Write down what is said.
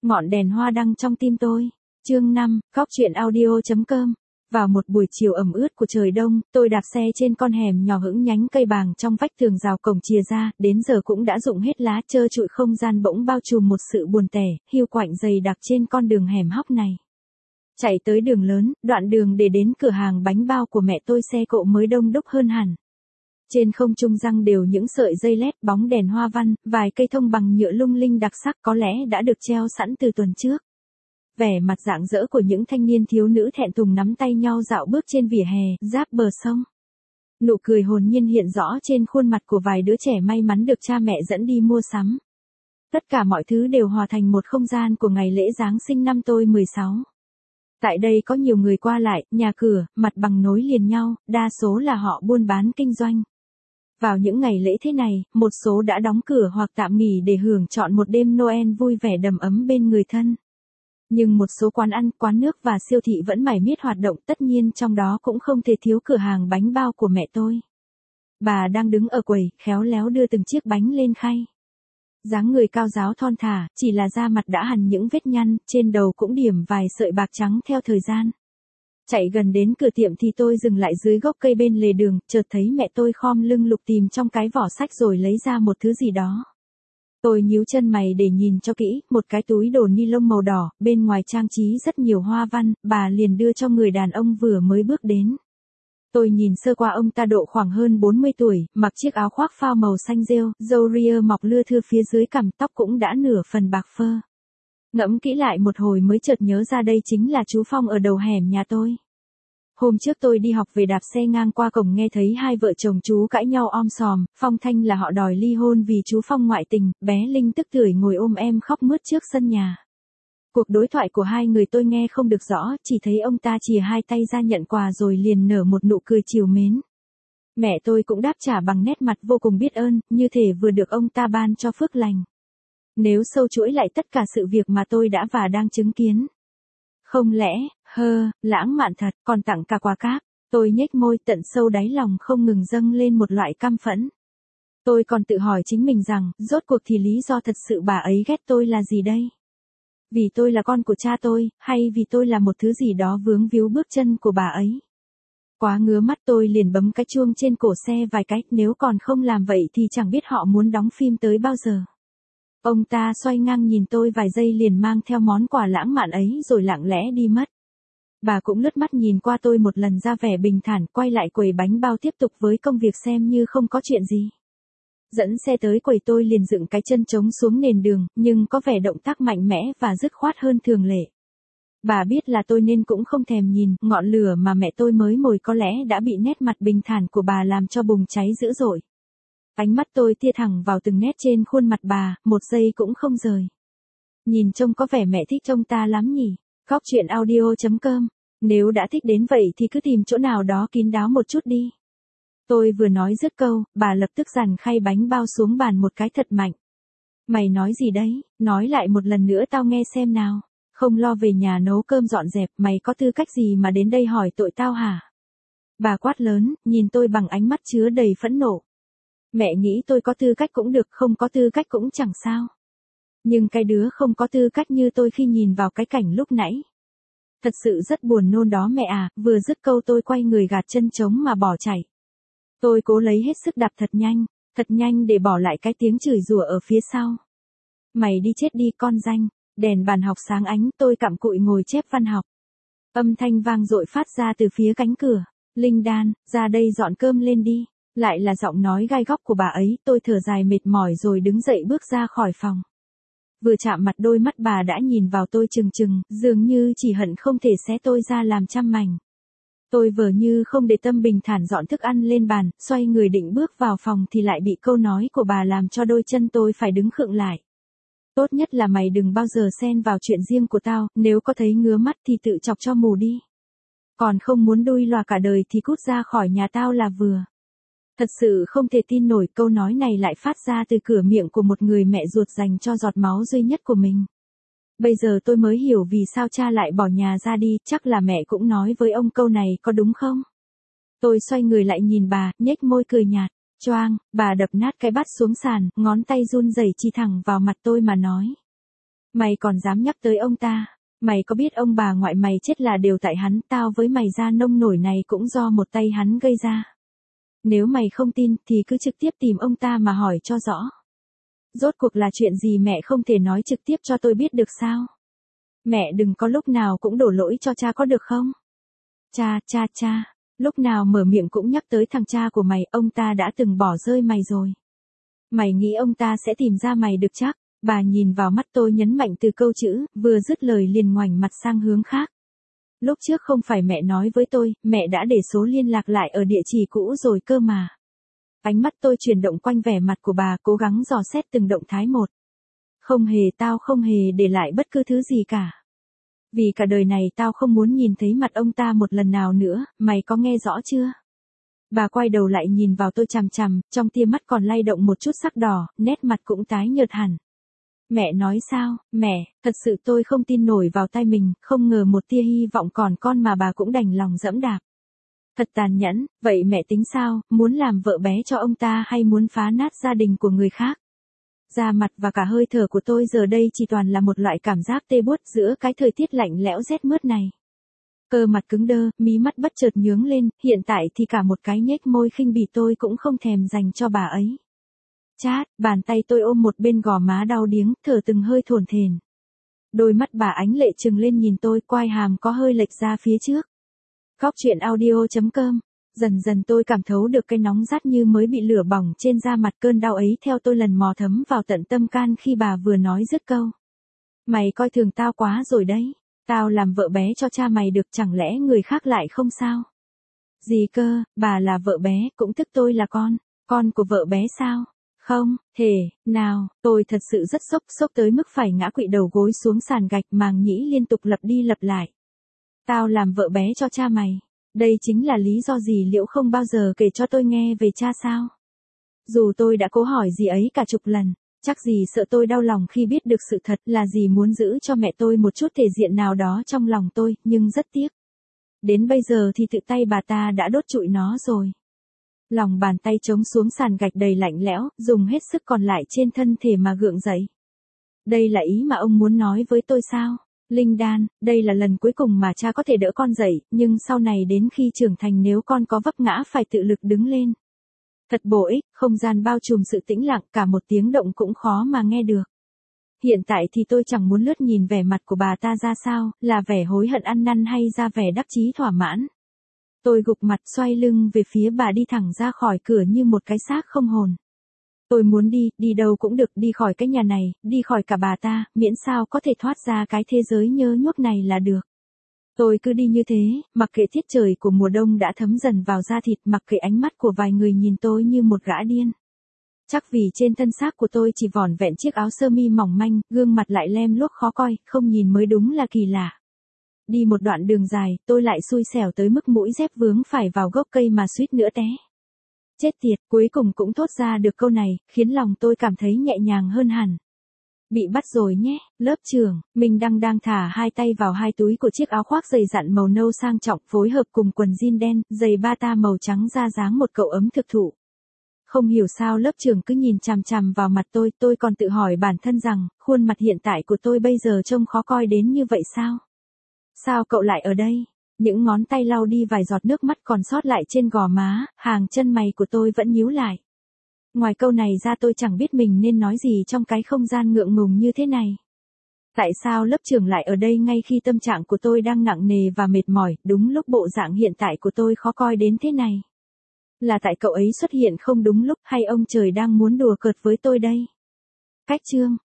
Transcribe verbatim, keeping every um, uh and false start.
Ngọn đèn hoa đăng trong tim tôi. Chương năm, Góc truyện audio chấm com. Vào một buổi chiều ẩm ướt của trời đông, tôi đạp xe trên con hẻm nhỏ hững nhánh cây bàng trong vách tường rào cổng chìa ra, đến giờ cũng đã rụng hết lá, trơ trụi không gian bỗng bao trùm một sự buồn tẻ, hiu quạnh dày đặc trên con đường hẻm hóc này. Chạy tới đường lớn, đoạn đường để đến cửa hàng bánh bao của mẹ tôi xe cộ mới đông đúc hơn hẳn. Trên không trung răng đều những sợi dây led bóng đèn hoa văn, vài cây thông bằng nhựa lung linh đặc sắc có lẽ đã được treo sẵn từ tuần trước. Vẻ mặt rạng rỡ của những thanh niên thiếu nữ thẹn thùng nắm tay nhau dạo bước trên vỉa hè, giáp bờ sông. Nụ cười hồn nhiên hiện rõ trên khuôn mặt của vài đứa trẻ may mắn được cha mẹ dẫn đi mua sắm. Tất cả mọi thứ đều hòa thành một không gian của ngày lễ Giáng sinh năm tôi mười sáu. Tại đây có nhiều người qua lại, nhà cửa, mặt bằng nối liền nhau, đa số là họ buôn bán kinh doanh. Vào những ngày lễ thế này, một số đã đóng cửa hoặc tạm nghỉ để hưởng trọn một đêm Noel vui vẻ đầm ấm bên người thân. Nhưng một số quán ăn, quán nước và siêu thị vẫn mải miết hoạt động, tất nhiên trong đó cũng không thể thiếu cửa hàng bánh bao của mẹ tôi. Bà đang đứng ở quầy, khéo léo đưa từng chiếc bánh lên khay. Dáng người cao ráo thon thả, chỉ là da mặt đã hằn những vết nhăn, trên đầu cũng điểm vài sợi bạc trắng theo thời gian. Chạy gần đến cửa tiệm thì tôi dừng lại dưới gốc cây bên lề đường, chợt thấy mẹ tôi khom lưng lục tìm trong cái vỏ sách rồi lấy ra một thứ gì đó. Tôi nhíu chân mày để nhìn cho kỹ, một cái túi đồ ni lông màu đỏ, bên ngoài trang trí rất nhiều hoa văn, bà liền đưa cho người đàn ông vừa mới bước đến. Tôi nhìn sơ qua ông ta độ khoảng hơn bốn mươi tuổi, mặc chiếc áo khoác phao màu xanh rêu, râu ria mọc lưa thưa phía dưới cằm, tóc cũng đã nửa phần bạc phơ. Ngẫm kỹ lại một hồi mới chợt nhớ ra đây chính là chú Phong ở đầu hẻm nhà tôi. Hôm trước tôi đi học về đạp xe ngang qua cổng nghe thấy hai vợ chồng chú cãi nhau om sòm, Phong Thanh là họ đòi ly hôn vì chú Phong ngoại tình, bé Linh tức tưởi ngồi ôm em khóc mướt trước sân nhà. Cuộc đối thoại của hai người tôi nghe không được rõ, chỉ thấy ông ta chìa hai tay ra nhận quà rồi liền nở một nụ cười trìu mến. Mẹ tôi cũng đáp trả bằng nét mặt vô cùng biết ơn, như thể vừa được ông ta ban cho phước lành. Nếu sâu chuỗi lại tất cả sự việc mà tôi đã và đang chứng kiến. Không lẽ, hơ, lãng mạn thật, còn tặng cả quà cáp. Tôi nhếch môi, tận sâu đáy lòng không ngừng dâng lên một loại căm phẫn. Tôi còn tự hỏi chính mình rằng, rốt cuộc thì lý do thật sự bà ấy ghét tôi là gì đây? Vì tôi là con của cha tôi, hay vì tôi là một thứ gì đó vướng víu bước chân của bà ấy? Quá ngứa mắt tôi liền bấm cái chuông trên cổ xe vài cái, nếu còn không làm vậy thì chẳng biết họ muốn đóng phim tới bao giờ. Ông ta xoay ngang nhìn tôi vài giây liền mang theo món quà lãng mạn ấy rồi lặng lẽ đi mất. Bà cũng lướt mắt nhìn qua tôi một lần ra vẻ bình thản, quay lại quầy bánh bao tiếp tục với công việc xem như không có chuyện gì. Dẫn xe tới quầy tôi liền dựng cái chân trống xuống nền đường, nhưng có vẻ động tác mạnh mẽ và dứt khoát hơn thường lệ. Bà biết là tôi nên cũng không thèm nhìn, ngọn lửa mà mẹ tôi mới mồi có lẽ đã bị nét mặt bình thản của bà làm cho bùng cháy dữ dội. Ánh mắt tôi tia thẳng vào từng nét trên khuôn mặt bà, một giây cũng không rời. Nhìn trông có vẻ mẹ thích trông ta lắm nhỉ. Góc truyện audio chấm com. Nếu đã thích đến vậy thì cứ tìm chỗ nào đó kín đáo một chút đi. Tôi vừa nói dứt câu, bà lập tức giằng khay bánh bao xuống bàn một cái thật mạnh. Mày nói gì đấy, nói lại một lần nữa tao nghe xem nào. Không lo về nhà nấu cơm dọn dẹp, mày có tư cách gì mà đến đây hỏi tội tao hả? Bà quát lớn, nhìn tôi bằng ánh mắt chứa đầy phẫn nộ. Mẹ nghĩ tôi có tư cách cũng được, không có tư cách cũng chẳng sao. Nhưng cái đứa không có tư cách như tôi khi nhìn vào cái cảnh lúc nãy. Thật sự rất buồn nôn đó mẹ à, vừa dứt câu tôi quay người gạt chân trống mà bỏ chạy. Tôi cố lấy hết sức đạp thật nhanh, thật nhanh để bỏ lại cái tiếng chửi rủa ở phía sau. Mày đi chết đi con danh, đèn bàn học sáng ánh, tôi cặm cụi ngồi chép văn học. Âm thanh vang dội phát ra từ phía cánh cửa. Linh Đan, ra đây dọn cơm lên đi. Lại là giọng nói gai góc của bà ấy, tôi thở dài mệt mỏi rồi đứng dậy bước ra khỏi phòng. Vừa chạm mặt đôi mắt bà đã nhìn vào tôi trừng trừng, dường như chỉ hận không thể xé tôi ra làm trăm mảnh. Tôi vờ như không để tâm bình thản dọn thức ăn lên bàn, xoay người định bước vào phòng thì lại bị câu nói của bà làm cho đôi chân tôi phải đứng khựng lại. Tốt nhất là mày đừng bao giờ xen vào chuyện riêng của tao, nếu có thấy ngứa mắt thì tự chọc cho mù đi. Còn không muốn đuôi lòa cả đời thì cút ra khỏi nhà tao là vừa. Thật sự không thể tin nổi câu nói này lại phát ra từ cửa miệng của một người mẹ ruột dành cho giọt máu duy nhất của mình. Bây giờ tôi mới hiểu vì sao cha lại bỏ nhà ra đi, chắc là mẹ cũng nói với ông câu này có đúng không? Tôi xoay người lại nhìn bà, nhếch môi cười nhạt, choang, bà đập nát cái bát xuống sàn, ngón tay run rẩy chỉ thẳng vào mặt tôi mà nói. Mày còn dám nhắc tới ông ta, mày có biết ông bà ngoại mày chết là đều tại hắn, tao với mày ra nông nổi này cũng do một tay hắn gây ra. Nếu mày không tin thì cứ trực tiếp tìm ông ta mà hỏi cho rõ. Rốt cuộc là chuyện gì mẹ không thể nói trực tiếp cho tôi biết được sao? Mẹ đừng có lúc nào cũng đổ lỗi cho cha có được không? Cha, cha, cha, lúc nào mở miệng cũng nhắc tới thằng cha của mày, ông ta đã từng bỏ rơi mày rồi. Mày nghĩ ông ta sẽ tìm ra mày được chắc? Bà nhìn vào mắt tôi nhấn mạnh từ câu chữ, vừa dứt lời liền ngoảnh mặt sang hướng khác. Lúc trước không phải mẹ nói với tôi, mẹ đã để số liên lạc lại ở địa chỉ cũ rồi cơ mà. Ánh mắt tôi chuyển động quanh vẻ mặt của bà, cố gắng dò xét từng động thái một. Không hề, tao không hề để lại bất cứ thứ gì cả. Vì cả đời này tao không muốn nhìn thấy mặt ông ta một lần nào nữa, mày có nghe rõ chưa? Bà quay đầu lại nhìn vào tôi chằm chằm, trong tia mắt còn lay động một chút sắc đỏ, nét mặt cũng tái nhợt hẳn. Mẹ nói sao, mẹ, thật sự tôi không tin nổi vào tai mình, không ngờ một tia hy vọng còn con mà bà cũng đành lòng dẫm đạp. Thật tàn nhẫn, vậy mẹ tính sao, muốn làm vợ bé cho ông ta hay muốn phá nát gia đình của người khác? Da mặt và cả hơi thở của tôi giờ đây chỉ toàn là một loại cảm giác tê buốt giữa cái thời tiết lạnh lẽo rét mướt này. Cơ mặt cứng đơ, mí mắt bất chợt nhướng lên, hiện tại thì cả một cái nhếch môi khinh bỉ tôi cũng không thèm dành cho bà ấy. Chát, bàn tay tôi ôm một bên gò má đau điếng, thở từng hơi thổn thển. Đôi mắt bà ánh lệ trừng lên nhìn tôi, quai hàm có hơi lệch ra phía trước. Góc truyện audio chấm com. Dần dần tôi cảm thấu được cái nóng rát như mới bị lửa bỏng trên da mặt, cơn đau ấy theo tôi lần mò thấm vào tận tâm can khi bà vừa nói dứt câu. Mày coi thường tao quá rồi đấy. Tao làm vợ bé cho cha mày được, chẳng lẽ người khác lại không sao? Gì cơ, bà là vợ bé, cũng tức tôi là con. Con của vợ bé sao? Không, hề, nào, tôi thật sự rất sốc, sốc tới mức phải ngã quỵ đầu gối xuống sàn gạch, màng nhĩ liên tục lặp đi lặp lại. Tao làm vợ bé cho cha mày. Đây chính là lý do gì Liễu không bao giờ kể cho tôi nghe về cha sao? Dù tôi đã cố hỏi gì ấy cả chục lần, chắc gì sợ tôi đau lòng khi biết được sự thật, là gì muốn giữ cho mẹ tôi một chút thể diện nào đó trong lòng tôi, nhưng rất tiếc. Đến bây giờ thì tự tay bà ta đã đốt trụi nó rồi. Lòng bàn tay trống xuống sàn gạch đầy lạnh lẽo, dùng hết sức còn lại trên thân thể mà gượng dậy. Đây là ý mà ông muốn nói với tôi sao? Linh Đan, đây là lần cuối cùng mà cha có thể đỡ con dậy, nhưng sau này đến khi trưởng thành nếu con có vấp ngã phải tự lực đứng lên. Thật bổ ích, không gian bao trùm sự tĩnh lặng, cả một tiếng động cũng khó mà nghe được. Hiện tại thì tôi chẳng muốn lướt nhìn vẻ mặt của bà ta ra sao, là vẻ hối hận ăn năn hay ra vẻ đắc chí thỏa mãn. Tôi gục mặt xoay lưng về phía bà đi thẳng ra khỏi cửa như một cái xác không hồn. Tôi muốn đi, đi đâu cũng được, đi khỏi cái nhà này, đi khỏi cả bà ta, miễn sao có thể thoát ra cái thế giới nhơ nhuốc này là được. Tôi cứ đi như thế, mặc kệ tiết trời của mùa đông đã thấm dần vào da thịt, mặc kệ ánh mắt của vài người nhìn tôi như một gã điên. Chắc vì trên thân xác của tôi chỉ vỏn vẹn chiếc áo sơ mi mỏng manh, gương mặt lại lem luốc khó coi, không nhìn mới đúng là kỳ lạ. Đi một đoạn đường dài, tôi lại xui xẻo tới mức mũi dép vướng phải vào gốc cây mà suýt nữa té. Chết tiệt, cuối cùng cũng thốt ra được câu này, khiến lòng tôi cảm thấy nhẹ nhàng hơn hẳn. Bị bắt rồi nhé, lớp trưởng, mình đang đang thả hai tay vào hai túi của chiếc áo khoác dày dặn màu nâu sang trọng phối hợp cùng quần jean đen, giày bata màu trắng ra dáng một cậu ấm thực thụ. Không hiểu sao lớp trưởng cứ nhìn chằm chằm vào mặt tôi, tôi còn tự hỏi bản thân rằng, khuôn mặt hiện tại của tôi bây giờ trông khó coi đến như vậy sao? Sao cậu lại ở đây? Những ngón tay lau đi vài giọt nước mắt còn sót lại trên gò má, hàng chân mày của tôi vẫn nhíu lại. Ngoài câu này ra tôi chẳng biết mình nên nói gì trong cái không gian ngượng ngùng như thế này. Tại sao lớp trưởng lại ở đây ngay khi tâm trạng của tôi đang nặng nề và mệt mỏi, đúng lúc bộ dạng hiện tại của tôi khó coi đến thế này? Là tại cậu ấy xuất hiện không đúng lúc hay ông trời đang muốn đùa cợt với tôi đây? Cách chương